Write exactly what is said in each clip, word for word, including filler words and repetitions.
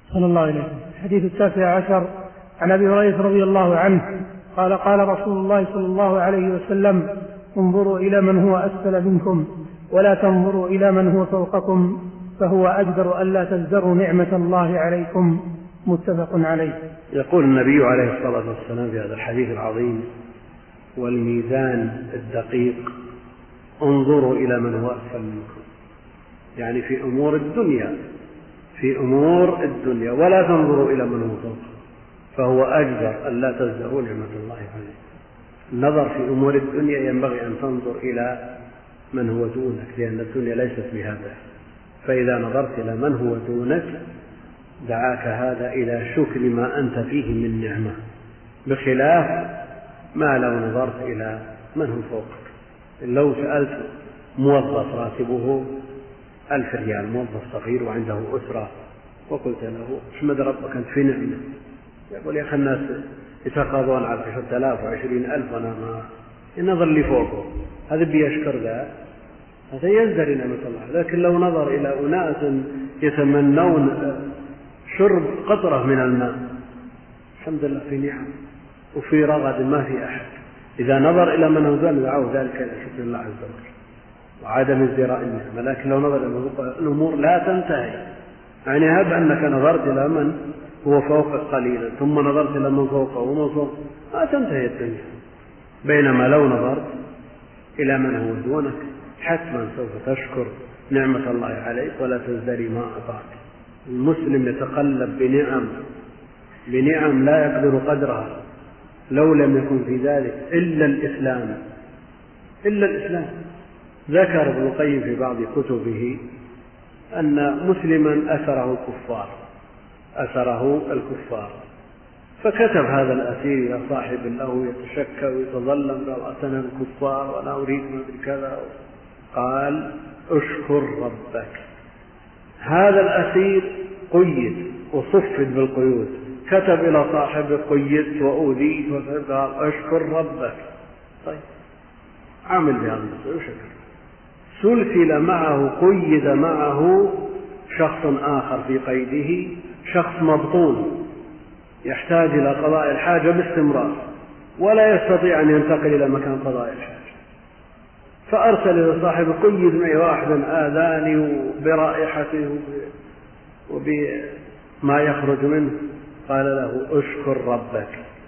صلى الله عليه وسلم. الحديث التاسع عشر عن أبي هريرة رضي الله عنه قال قال رسول الله صلى الله عليه وسلم: انظروا إلى من هو أسفل منكم ولا تنظروا إلى من هو فوقكم فهو أجدر ألا تزدروا نعمة الله عليكم. متفق عليه. يقول النبي عليه الصلاة والسلام في هذا الحديث العظيم: والميزان الدقيق انظروا إلى من هو أسفل منكم، يعني في أمور الدنيا في أمور الدنيا ولا تنظروا إلى من هو فوقكم فهو أجدر ألا تزدروا نعمة الله عليكم. النظر في أمور الدنيا ينبغي أن تنظر إلى من هو دونك، لأن الدنيا ليست بهذا، فإذا نظرت إلى من هو دونك دعاك هذا إلى شكر ما أنت فيه من نعمة، بخلاف ما لو نظرت إلى من هو فوقك. لو سألت موظف راتبه ألف ريال، موظف صغير وعنده أسرة، وقلت له: احمد ربك أنت في نعمة، يقول: يا أخي الناس يتقاضون على عشرة آلاف وعشرين ألف وأنا ما ينظر لي فوقه، هذا بيشكر ذا، هذا يزدري نعمة الله. لكن لو نظر إلى أناس يتمنون شرب قطرة من الماء، الحمد لله في نعم وفي رغد ما في أحد، إذا نظر إلى من هو دون دعوه ذلك إلى شكر الله عز وجل وعدم ازدراء النعمة. لكن لو نظر إلى الأمور لا تنتهي، يعني هب أنك نظرت إلى من هو فوقك قليلا ثم نظرت إلى من فوقه ومن فوقه ما تنتهي الدنيا، بينما لو نظرت إلى من هو دونك حتما سوف تشكر نعمة الله عليك ولا تزدري ما أعطاك. المسلم يتقلب بنعم بنعم لا يقدر قدرها، لو لم يكن في ذلك إلا الإسلام إلا الإسلام. ذكر ابن القيم في بعض كتبه أن مسلما أسره الكفار أسره الكفار فكتب هذا الأسير إلى صاحب له يتشكى ويتظلم: قال: أتنا الكفار وأنا أريد من كذا. قال: اشكر ربك. هذا الأسير قيد وصفد بالقيود، كتب إلى صاحبه: قيدت وأوذيت، قال: اشكر ربك. طيب، عمل بهذا وشكر. سلسل معه قيد معه شخص آخر في قيده، شخص مبطون يحتاج إلى قضاء الحاجة باستمرار ولا يستطيع أن ينتقل إلى مكان قضاء الحاجة، فأرسل إلى صاحبه: قيد معي واحدا آذاني برائحته وبما يخرج منه. قال له: اشكر ربك.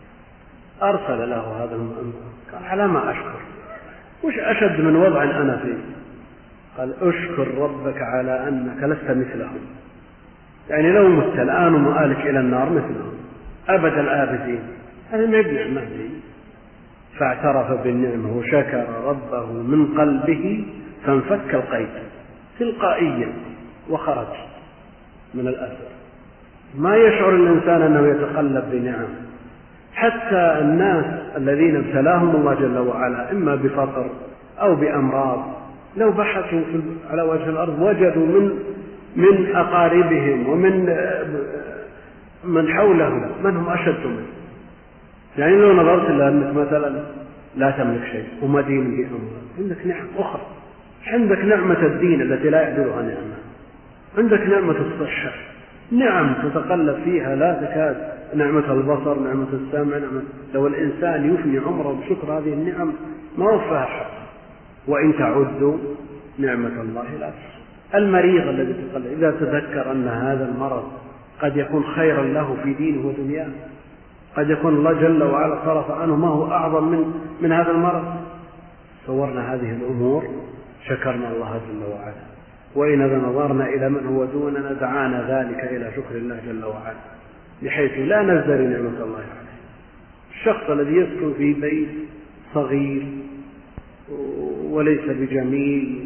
أرسل له هذا المؤمن، قال: على ما أشكر؟ وش أشد من وضع أنا فيه؟ قال: اشكر ربك على أنك لست مثلهم، يعني لو مت الآن ومآلك إلى النار مثلهم أبد الآبدين، هذا ما يبنع مهدي. فاعترف بالنعمة وشكر ربه من قلبه فانفك القيد تلقائيا وخرج من الأثر. ما يشعر الإنسان أنه يتقلب بنعم. حتى الناس الذين ابتلاهم الله جل وعلا إما بفقر أو بأمراض، لو بحثوا على وجه الأرض وجدوا من من أقاربهم ومن من حولهم من هم أشد منه. يعني لو نظرت إلى أنك مثلا لا تملك شيء ومدين بأموال، عندك نعم أخرى، عندك نعمة الدين التي لا يعدلها نعمة، عندك نعمة الصحة، نعم تتقلب فيها لا تكاد، نعمة البصر، نعمة السمع، نعمة. لو الإنسان يفني عمره بشكر هذه النعم ما وفاها حق، وإن تعدوا نعمة الله لا تحصوها. المريض الذي تقلب إذا تذكر أن هذا المرض قد يكون خيرا له في دينه ودنياه، قد يكون الله جل وعلا صرف عنه ما هو أعظم من, من هذا المرض، صورنا هذه الأمور شكرنا الله جل وعلا. وإذا نظرنا إلى من هو دوننا دعانا ذلك إلى شكر الله جل وعلا، بحيث لا نزدري نعمة الله عليه. الشخص الذي يسكن في بيت صغير وليس بجميل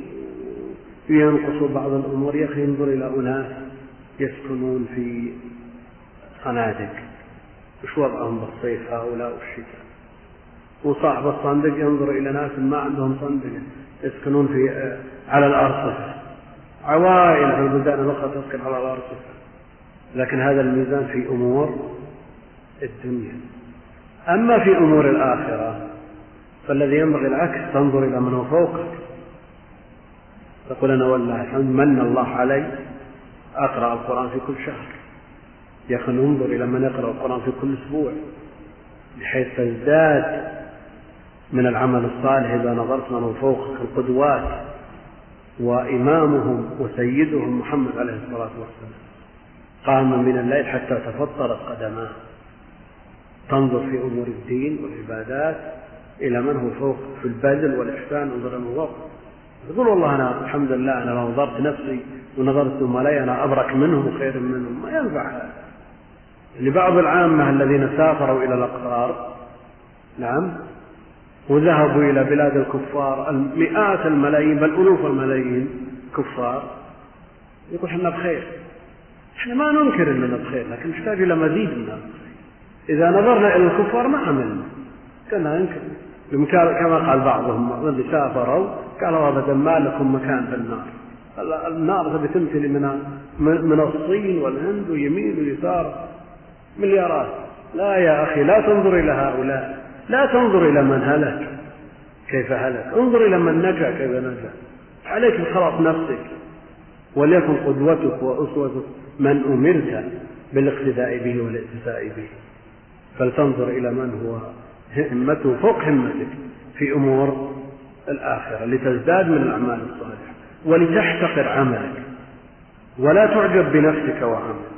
ينقص بعض الأمور، يا أخي ينظر إلى أناس يسكنون في صنادق، وش وضعهم بالصيف هؤلاء والشتاء، وصاحب الصندوق ينظر إلى ناس ما عندهم صندوق يسكنون في على الأرصفة، عوائل في البلدان الأخرى تسكن على الأرصفة. لكن هذا الميزان في أمور الدنيا. أما في أمور الآخرة فالذي ينبغي العكس، تنظر إلى من هو فوقك، تقول: أنا والله الحمد من الله علي أقرأ القرآن في كل شهر، يا أخي انظر إلى من يقرأ القرآن في كل أسبوع بحيث تزداد من العمل الصالح إذا نظرت من فوقك القدوات وإمامهم وسيدهم محمد عليه الصلاة والسلام قام من الليل حتى تفطرت قدماه. تنظر في أمور الدين والعبادات إلى من هو فوق في البذل والإحسان. انظر من فوق تقول والله أنا الحمد لله أنا لو نظرت نفسي ونظرت مالي أنا أبرك منهم وخير منهم، ما ينفع هذا. لبعض العامة الذين سافروا إلى الأقطار نعم وذهبوا إلى بلاد الكفار مئات الملايين بل ألوف الملايين كفار، يقول احنا بخير. احنا ما ننكر اننا بخير لكن نحتاج إلى مزيد من الخير. إذا نظرنا إلى الكفار ما عملنا كنا ننكر كما قال بعضهم الذي سافروا قالوا أبدا ما لكم مكان في النار. النار بتمتلي من من الصين والهند ويمين ويسار مليارات. لا يا أخي لا تنظر إلى هؤلاء، لا تنظر إلى من هلك كيف هلك، انظر إلى من نجا كيف نجا. عليك بخلاص نفسك وليكن قدوتك وأسوتك من أمرت بالاقتداء به والاتساء به، فلتنظر إلى من هو همته فوق همتك في أمور الآخرة لتزداد من الأعمال الصالحة ولتحتقر عملك ولا تعجب بنفسك وعملك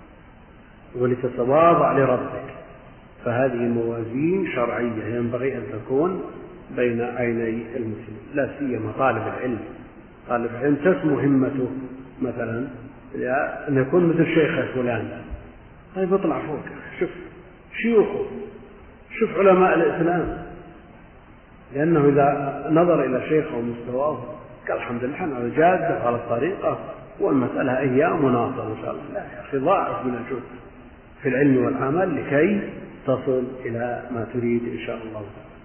ولتتواضع لربك. فهذه موازين شرعية ينبغي أن تكون بين عيني المسلم، لا سيما طالب العلم. طالب العلم تسمو همته مثلا أن يكون مثل شيخ فلان، طيب اطلع فوق شوف شيوخه شوف علماء الإسلام، لأنه إذا نظر إلى شيخه ومستواه قال الحمد لله أنا على جادة على الطريقة والمسألة أيام وناصر إن شاء الله. لا يا أخي ضاعف من الجهد في العلم والعمل لكي تصل إلى ما تريد إن شاء الله.